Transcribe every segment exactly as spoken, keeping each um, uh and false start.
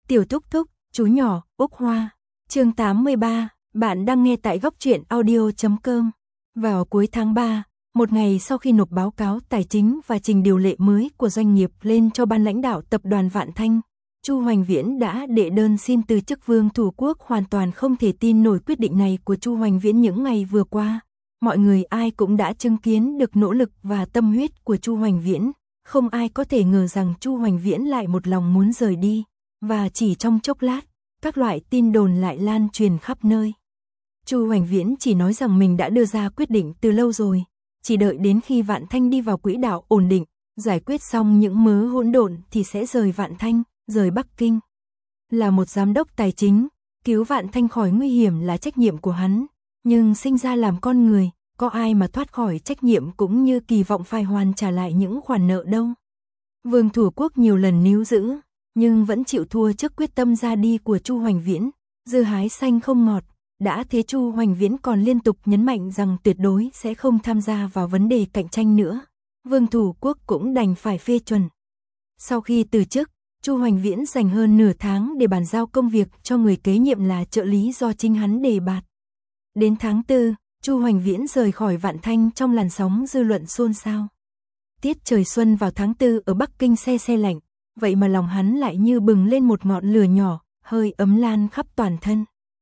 Tiểu Thúc Thúc, chú nhỏ, Úc Hoa. Chương tám mươi ba, bạn đang nghe tại góc truyện audio chấm com. Vào cuối tháng ba, một ngày sau khi nộp báo cáo tài chính và trình điều lệ mới của doanh nghiệp lên cho ban lãnh đạo tập đoàn Vạn Thanh, Chu Hoành Viễn đã đệ đơn xin từ chức Vương Thủ Quốc. Hoàn toàn không thể tin nổi quyết định này của Chu Hoành Viễn những ngày vừa qua. Mọi người ai cũng đã chứng kiến được nỗ lực và tâm huyết của Chu Hoành Viễn, không ai có thể ngờ rằng Chu Hoành Viễn lại một lòng muốn rời đi, và chỉ trong chốc lát, các loại tin đồn lại lan truyền khắp nơi. Chu Hoành Viễn chỉ nói rằng mình đã đưa ra quyết định từ lâu rồi, chỉ đợi đến khi Vạn Thanh đi vào quỹ đạo ổn định, giải quyết xong những mớ hỗn độn thì sẽ rời Vạn Thanh, rời Bắc Kinh. Là một giám đốc tài chính, cứu Vạn Thanh khỏi nguy hiểm là trách nhiệm của hắn, nhưng sinh ra làm con người, có ai mà thoát khỏi trách nhiệm cũng như kỳ vọng phải hoàn trả lại những khoản nợ đâu. Vương Thủ Quốc nhiều lần níu giữ, nhưng vẫn chịu thua trước quyết tâm ra đi của Chu Hoành Viễn. Dưa hái xanh không ngọt, đã thế Chu Hoành Viễn còn liên tục nhấn mạnh rằng tuyệt đối sẽ không tham gia vào vấn đề cạnh tranh nữa. Vương Thủ Quốc cũng đành phải phê chuẩn. Sau khi từ chức, Chu Hoành Viễn dành hơn nửa tháng để bàn giao công việc cho người kế nhiệm là trợ lý do chính hắn đề bạt. Đến tháng tư, Chu Hoành Viễn rời khỏi Vạn Thanh trong làn sóng dư luận xôn xao. Tiết trời xuân vào tháng tư ở Bắc Kinh se se lạnh, vậy mà lòng hắn lại như bừng lên một ngọn lửa nhỏ, hơi ấm lan khắp toàn thân.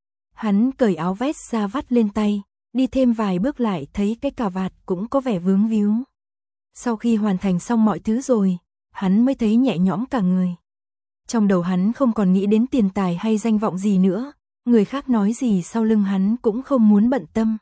Hắn cởi áo vest ra vắt lên tay, đi thêm vài bước lại thấy cái cà vạt cũng có vẻ vướng víu. Sau khi hoàn thành xong mọi thứ rồi, hắn mới thấy nhẹ nhõm cả người. Trong đầu hắn không còn nghĩ đến tiền tài hay danh vọng gì nữa, người khác nói gì sau lưng hắn cũng không muốn bận tâm.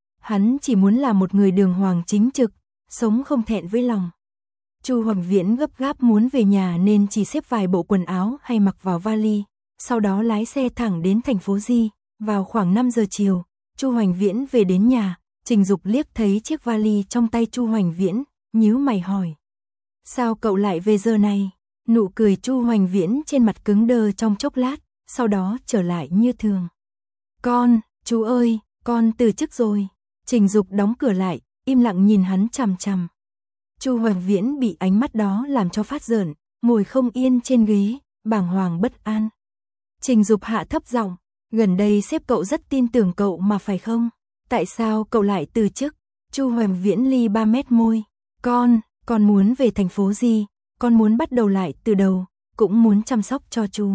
Hắn chỉ muốn là một người đường hoàng chính trực, sống không thẹn với lòng. Chu Hoành Viễn gấp gáp muốn về nhà nên chỉ xếp vài bộ quần áo hay mặc vào vali, sau đó lái xe thẳng đến thành phố Di. Vào khoảng năm giờ chiều, Chu Hoành Viễn về đến nhà, Trình Dục liếc thấy chiếc vali trong tay Chu Hoành Viễn, nhíu mày hỏi: "Sao cậu lại về giờ này?" Nụ cười Chu Hoành Viễn trên mặt cứng đờ trong chốc lát, sau đó trở lại như thường. "Con, chú ơi, con từ chức rồi." Trình Dục đóng cửa lại, im lặng nhìn hắn chằm chằm. Chu Hoành Viễn bị ánh mắt đó làm cho phát rợn, ngồi không yên trên ghế, bàng hoàng bất an. Trình Dục hạ thấp giọng: "Gần đây sếp cậu rất tin tưởng cậu mà phải không? Tại sao cậu lại từ chức?" Chu Hoành Viễn ly ba mét môi: "Con, con muốn về thành phố Di, con muốn bắt đầu lại từ đầu, cũng muốn chăm sóc cho chú."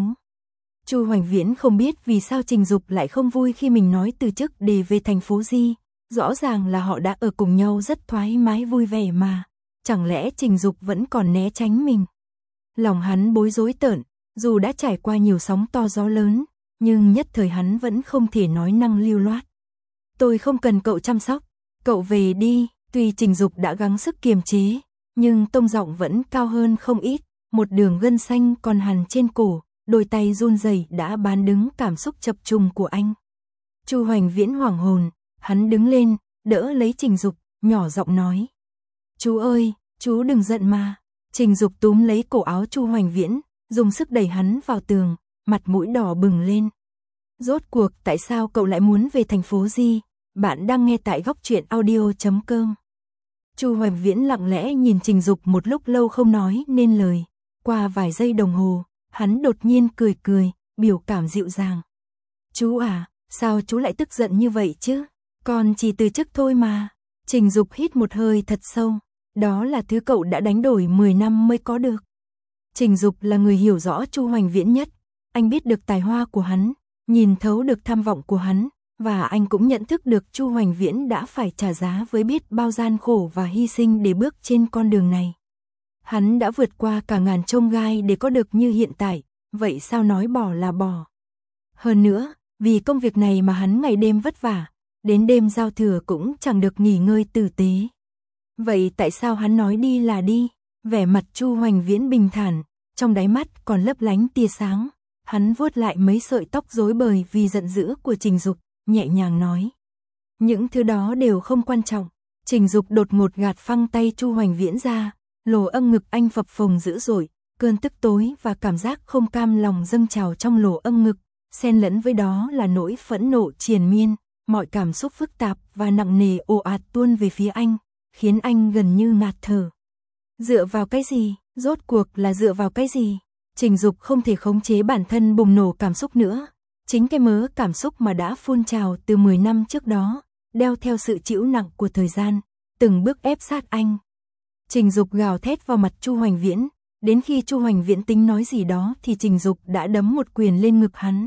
Chu Hoành Viễn không biết vì sao Trình Dục lại không vui khi mình nói từ chức để về thành phố Di, rõ ràng là họ đã ở cùng nhau rất thoải mái vui vẻ mà, chẳng lẽ Trình Dục vẫn còn né tránh mình? Lòng hắn bối rối tởn, dù đã trải qua nhiều sóng to gió lớn, nhưng nhất thời hắn vẫn không thể nói năng lưu loát. "Tôi không cần cậu chăm sóc, cậu về đi." Tuy Trình Dục đã gắng sức kiềm chế, nhưng tông giọng vẫn cao hơn không ít, một đường gân xanh còn hằn trên cổ, đôi tay run rẩy đã bán đứng cảm xúc chập trùng của anh. Chu Hoành Viễn hoảng hồn, hắn đứng lên, đỡ lấy Trình Dục, nhỏ giọng nói: "Chú ơi, chú đừng giận mà." Trình Dục túm lấy cổ áo Chu Hoành Viễn, dùng sức đẩy hắn vào tường, mặt mũi đỏ bừng lên. "Rốt cuộc tại sao cậu lại muốn về thành phố Di?" Bạn đang nghe tại góc truyện audio chấm com. Chu Hoành Viễn lặng lẽ nhìn Trình Dục một lúc lâu không nói nên lời. Qua vài giây đồng hồ, hắn đột nhiên cười cười, biểu cảm dịu dàng: "Chú à, sao chú lại tức giận như vậy chứ? Con chỉ từ chức thôi mà." Trình Dục hít một hơi thật sâu. Đó là thứ cậu đã đánh đổi mười năm mới có được. Trình Dục là người hiểu rõ Chu Hoành Viễn nhất. Anh biết được tài hoa của hắn, nhìn thấu được tham vọng của hắn, và anh cũng nhận thức được Chu Hoành Viễn đã phải trả giá với biết bao gian khổ và hy sinh để bước trên con đường này. Hắn đã vượt qua cả ngàn chông gai để có được như hiện tại, vậy sao nói bỏ là bỏ. Hơn nữa, vì công việc này mà hắn ngày đêm vất vả, đến đêm giao thừa cũng chẳng được nghỉ ngơi tử tế. Vậy tại sao hắn nói đi là đi? Vẻ mặt Chu Hoành Viễn bình thản, trong đáy mắt còn lấp lánh tia sáng. Hắn vuốt lại mấy sợi tóc rối bời vì giận dữ của Trình Dục, nhẹ nhàng nói: "Những thứ đó đều không quan trọng." Trình Dục đột ngột gạt phăng tay Chu Hoành Viễn ra, lỗ âm ngực anh phập phồng dữ dội, cơn tức tối và cảm giác không cam lòng dâng trào trong lỗ âm ngực, xen lẫn với đó là nỗi phẫn nộ triền miên, mọi cảm xúc phức tạp và nặng nề ồ ạt tuôn về phía anh, khiến anh gần như ngạt thở. Dựa vào cái gì? Rốt cuộc là dựa vào cái gì? Trình Dục không thể khống chế bản thân bùng nổ cảm xúc nữa. Chính cái mớ cảm xúc mà đã phun trào từ mười năm trước đó, đeo theo sự trĩu nặng của thời gian, từng bước ép sát anh. Trình Dục gào thét vào mặt Chu Hoành Viễn, đến khi Chu Hoành Viễn tính nói gì đó thì Trình Dục đã đấm một quyền lên ngực hắn.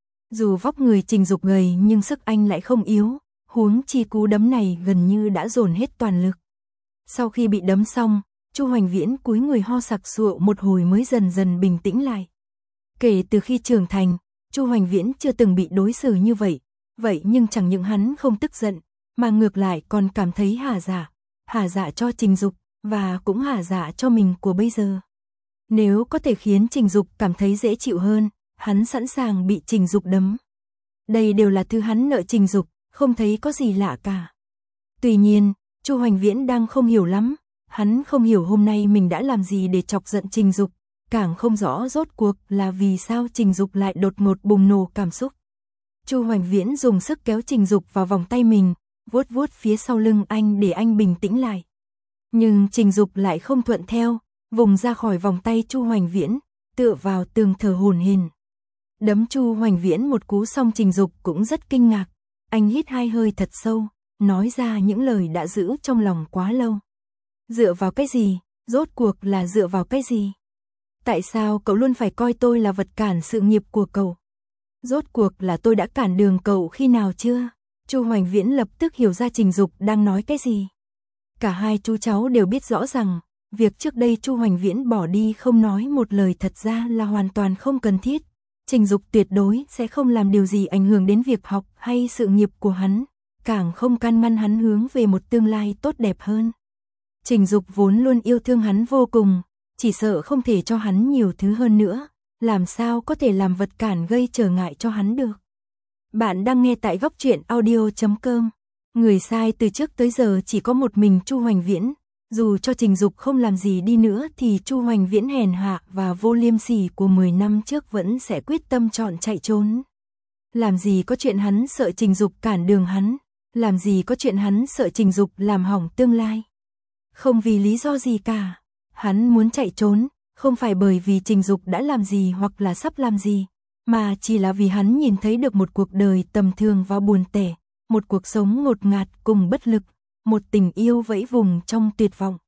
Dù vóc người Trình Dục gầy nhưng sức anh lại không yếu, huống chi cú đấm này gần như đã dồn hết toàn lực. Sau khi bị đấm xong, Chu Hoành Viễn cúi người ho sặc sụa một hồi mới dần dần bình tĩnh lại. Kể từ khi trưởng thành, Chu Hoành Viễn chưa từng bị đối xử như vậy, vậy nhưng chẳng những hắn không tức giận, mà ngược lại còn cảm thấy hả dạ, hả dạ cho Trình Dục, và cũng hả dạ cho mình của bây giờ. Nếu có thể khiến Trình Dục cảm thấy dễ chịu hơn, hắn sẵn sàng bị Trình Dục đấm. Đây đều là thứ hắn nợ Trình Dục, không thấy có gì lạ cả. Tuy nhiên, Chu Hoành Viễn đang không hiểu lắm, hắn không hiểu hôm nay mình đã làm gì để chọc giận Trình Dục, càng không rõ rốt cuộc là vì sao Trình Dục lại đột ngột bùng nổ cảm xúc. Chu Hoành Viễn dùng sức kéo Trình Dục vào vòng tay mình, vuốt vuốt phía sau lưng anh để anh bình tĩnh lại. Nhưng Trình Dục lại không thuận theo, vùng ra khỏi vòng tay Chu Hoành Viễn, tựa vào tường thở hổn hển. Đấm Chu Hoành Viễn một cú xong Trình Dục cũng rất kinh ngạc, anh hít hai hơi thật sâu, nói ra những lời đã giữ trong lòng quá lâu. Dựa vào cái gì? Rốt cuộc là dựa vào cái gì? Tại sao cậu luôn phải coi tôi là vật cản sự nghiệp của cậu? Rốt cuộc là tôi đã cản đường cậu khi nào chưa? Chu Hoành Viễn lập tức hiểu ra Trình Dục đang nói cái gì. Cả hai chú cháu đều biết rõ rằng, việc trước đây Chu Hoành Viễn bỏ đi không nói một lời thật ra là hoàn toàn không cần thiết. Trình Dục tuyệt đối sẽ không làm điều gì ảnh hưởng đến việc học hay sự nghiệp của hắn, càng không can ngăn hắn hướng về một tương lai tốt đẹp hơn. Trình Dục vốn luôn yêu thương hắn vô cùng, chỉ sợ không thể cho hắn nhiều thứ hơn nữa, làm sao có thể làm vật cản gây trở ngại cho hắn được. Bạn đang nghe tại góc truyện audio chấm com. Người sai từ trước tới giờ chỉ có một mình Chu Hoành Viễn, dù cho Trình Dục không làm gì đi nữa thì Chu Hoành Viễn hèn hạ và vô liêm sỉ của mười năm trước vẫn sẽ quyết tâm chọn chạy trốn. Làm gì có chuyện hắn sợ Trình Dục cản đường hắn, làm gì có chuyện hắn sợ Trình Dục làm hỏng tương lai. Không vì lý do gì cả, hắn muốn chạy trốn, không phải bởi vì Trình Dục đã làm gì hoặc là sắp làm gì, mà chỉ là vì hắn nhìn thấy được một cuộc đời tầm thường và buồn tẻ, một cuộc sống ngột ngạt cùng bất lực, một tình yêu vẫy vùng trong tuyệt vọng.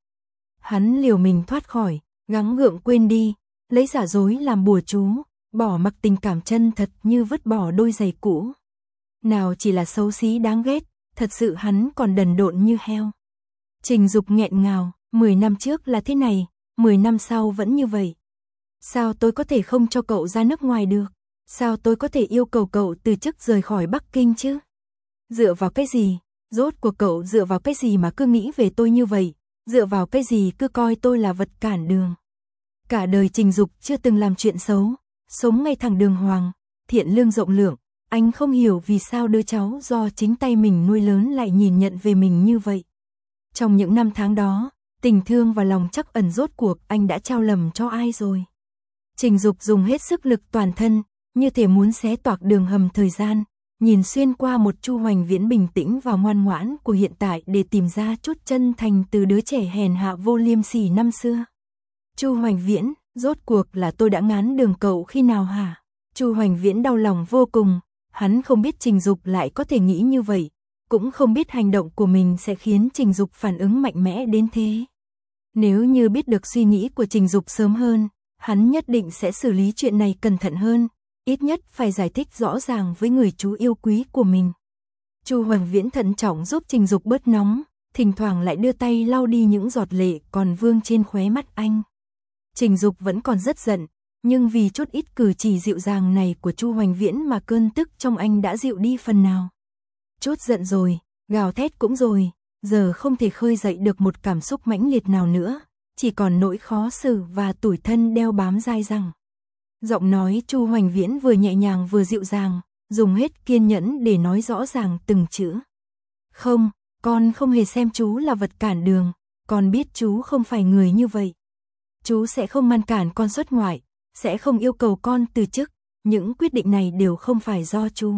Hắn liều mình thoát khỏi, gắng gượng quên đi, lấy giả dối làm bùa chú, bỏ mặc tình cảm chân thật như vứt bỏ đôi giày cũ. Nào chỉ là xấu xí đáng ghét, thật sự hắn còn đần độn như heo. Trình Dục nghẹn ngào, mười năm trước là thế này, mười năm sau vẫn như vậy. Sao tôi có thể không cho cậu ra nước ngoài được? Sao tôi có thể yêu cầu cậu từ chức rời khỏi Bắc Kinh chứ? Dựa vào cái gì? Rốt cuộc cậu dựa vào cái gì mà cứ nghĩ về tôi như vậy? Dựa vào cái gì cứ coi tôi là vật cản đường? Cả đời Trình Dục chưa từng làm chuyện xấu, sống ngay thẳng đường hoàng, thiện lương rộng lượng. Anh không hiểu vì sao đứa cháu do chính tay mình nuôi lớn lại nhìn nhận về mình như vậy. Trong những năm tháng đó, tình thương và lòng trắc ẩn rốt cuộc anh đã trao lầm cho ai rồi? Trình Dục dùng hết sức lực toàn thân, như thể muốn xé toạc đường hầm thời gian, nhìn xuyên qua một Chu Hoành Viễn bình tĩnh và ngoan ngoãn của hiện tại để tìm ra chút chân thành từ đứa trẻ hèn hạ vô liêm sỉ năm xưa. Chu Hoành Viễn, rốt cuộc là tôi đã ngán đường cậu khi nào hả? Chu Hoành Viễn đau lòng vô cùng, hắn không biết Trình Dục lại có thể nghĩ như vậy, cũng không biết hành động của mình sẽ khiến Trình Dục phản ứng mạnh mẽ đến thế. Nếu như biết được suy nghĩ của Trình Dục sớm hơn, hắn nhất định sẽ xử lý chuyện này cẩn thận hơn, ít nhất phải giải thích rõ ràng với người chú yêu quý của mình. Chu Hoành Viễn thận trọng giúp Trình Dục bớt nóng, thỉnh thoảng lại đưa tay lau đi những giọt lệ còn vương trên khóe mắt anh. Trình Dục vẫn còn rất giận, nhưng vì chút ít cử chỉ dịu dàng này của Chu Hoành Viễn mà cơn tức trong anh đã dịu đi phần nào. Chút giận rồi, gào thét cũng rồi, giờ không thể khơi dậy được một cảm xúc mãnh liệt nào nữa, chỉ còn nỗi khó xử và tủi thân đeo bám dai dẳng. Giọng nói Chu Hoành Viễn vừa nhẹ nhàng vừa dịu dàng, dùng hết kiên nhẫn để nói rõ ràng từng chữ. Không, con không hề xem chú là vật cản đường, con biết chú không phải người như vậy. Chú sẽ không ngăn cản con xuất ngoại, sẽ không yêu cầu con từ chức, những quyết định này đều không phải do chú.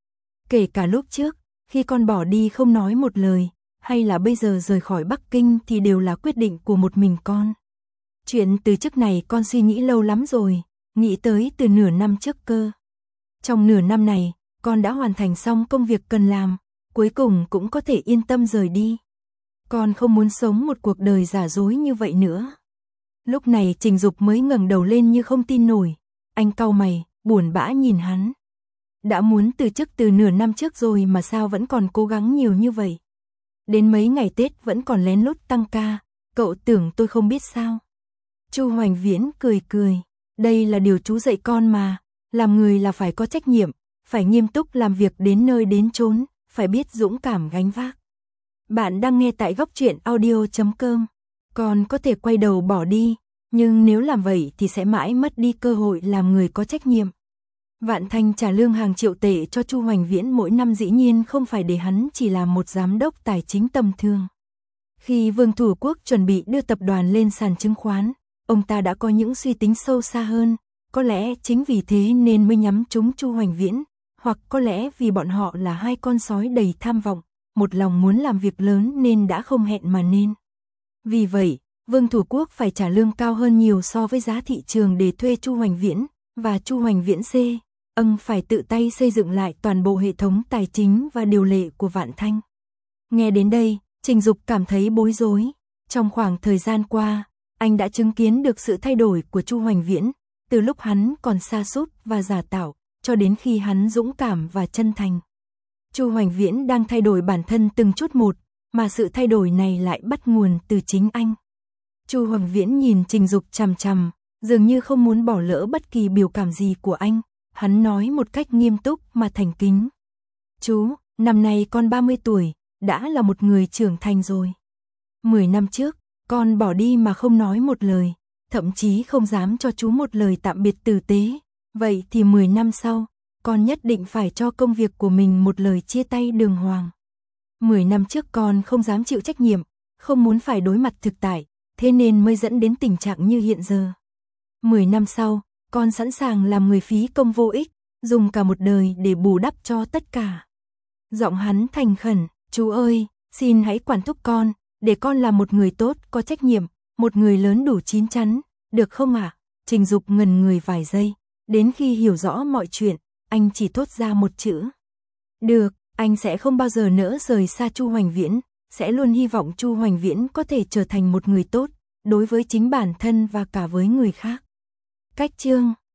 Kể cả lúc trước, khi con bỏ đi không nói một lời, hay là bây giờ rời khỏi Bắc Kinh thì đều là quyết định của một mình con. Chuyện từ chức này con suy nghĩ lâu lắm rồi, nghĩ tới từ nửa năm trước cơ. Trong nửa năm này, con đã hoàn thành xong công việc cần làm, cuối cùng cũng có thể yên tâm rời đi. Con không muốn sống một cuộc đời giả dối như vậy nữa. Lúc này Trình Dục mới ngẩng đầu lên như không tin nổi, anh cau mày, buồn bã nhìn hắn. Đã muốn từ chức từ nửa năm trước rồi mà sao vẫn còn cố gắng nhiều như vậy. Đến mấy ngày Tết vẫn còn lén lút tăng ca, cậu tưởng tôi không biết sao. Chu Hoành Viễn cười cười, đây là điều chú dạy con mà, làm người là phải có trách nhiệm, phải nghiêm túc làm việc đến nơi đến chốn, phải biết dũng cảm gánh vác. Bạn đang nghe tại góc truyện audio chấm com. Con có thể quay đầu bỏ đi, nhưng nếu làm vậy thì sẽ mãi mất đi cơ hội làm người có trách nhiệm. Vạn Thanh trả lương hàng triệu tệ cho Chu Hoành Viễn mỗi năm dĩ nhiên không phải để hắn chỉ là một giám đốc tài chính tầm thường. Khi Vương Thủ Quốc chuẩn bị đưa tập đoàn lên sàn chứng khoán, ông ta đã có những suy tính sâu xa hơn, có lẽ chính vì thế nên mới nhắm trúng Chu Hoành Viễn, hoặc có lẽ vì bọn họ là hai con sói đầy tham vọng, một lòng muốn làm việc lớn nên đã không hẹn mà nên. Vì vậy, Vương Thủ Quốc phải trả lương cao hơn nhiều so với giá thị trường để thuê Chu Hoành Viễn, và Chu Hoành Viễn C. Âng phải tự tay xây dựng lại toàn bộ hệ thống tài chính và điều lệ của Vạn Thanh. Nghe đến đây, Trình Dục cảm thấy bối rối. Trong khoảng thời gian qua, anh đã chứng kiến được sự thay đổi của Chu Hoành Viễn, từ lúc hắn còn sa sút và giả tạo, cho đến khi hắn dũng cảm và chân thành. Chu Hoành Viễn đang thay đổi bản thân từng chút một, mà sự thay đổi này lại bắt nguồn từ chính anh. Chu Hoành Viễn nhìn Trình Dục chằm chằm, dường như không muốn bỏ lỡ bất kỳ biểu cảm gì của anh. Hắn nói một cách nghiêm túc mà thành kính. Chú, năm nay con ba mươi tuổi, đã là một người trưởng thành rồi. Mười năm trước, con bỏ đi mà không nói một lời, thậm chí không dám cho chú một lời tạm biệt tử tế. Vậy thì mười năm sau, con nhất định phải cho công việc của mình một lời chia tay đường hoàng. Mười năm trước con không dám chịu trách nhiệm, không muốn phải đối mặt thực tại, thế nên mới dẫn đến tình trạng như hiện giờ. Mười năm sau, con sẵn sàng làm người phí công vô ích, dùng cả một đời để bù đắp cho tất cả. Giọng hắn thành khẩn, chú ơi, xin hãy quản thúc con, để con là một người tốt, có trách nhiệm, một người lớn đủ chín chắn, được không ạ? À? Trình Dục ngần người vài giây, đến khi hiểu rõ mọi chuyện, anh chỉ thốt ra một chữ. Được, anh sẽ không bao giờ nỡ rời xa Chu Hoành Viễn, sẽ luôn hy vọng Chu Hoành Viễn có thể trở thành một người tốt, đối với chính bản thân và cả với người khác. Cách chương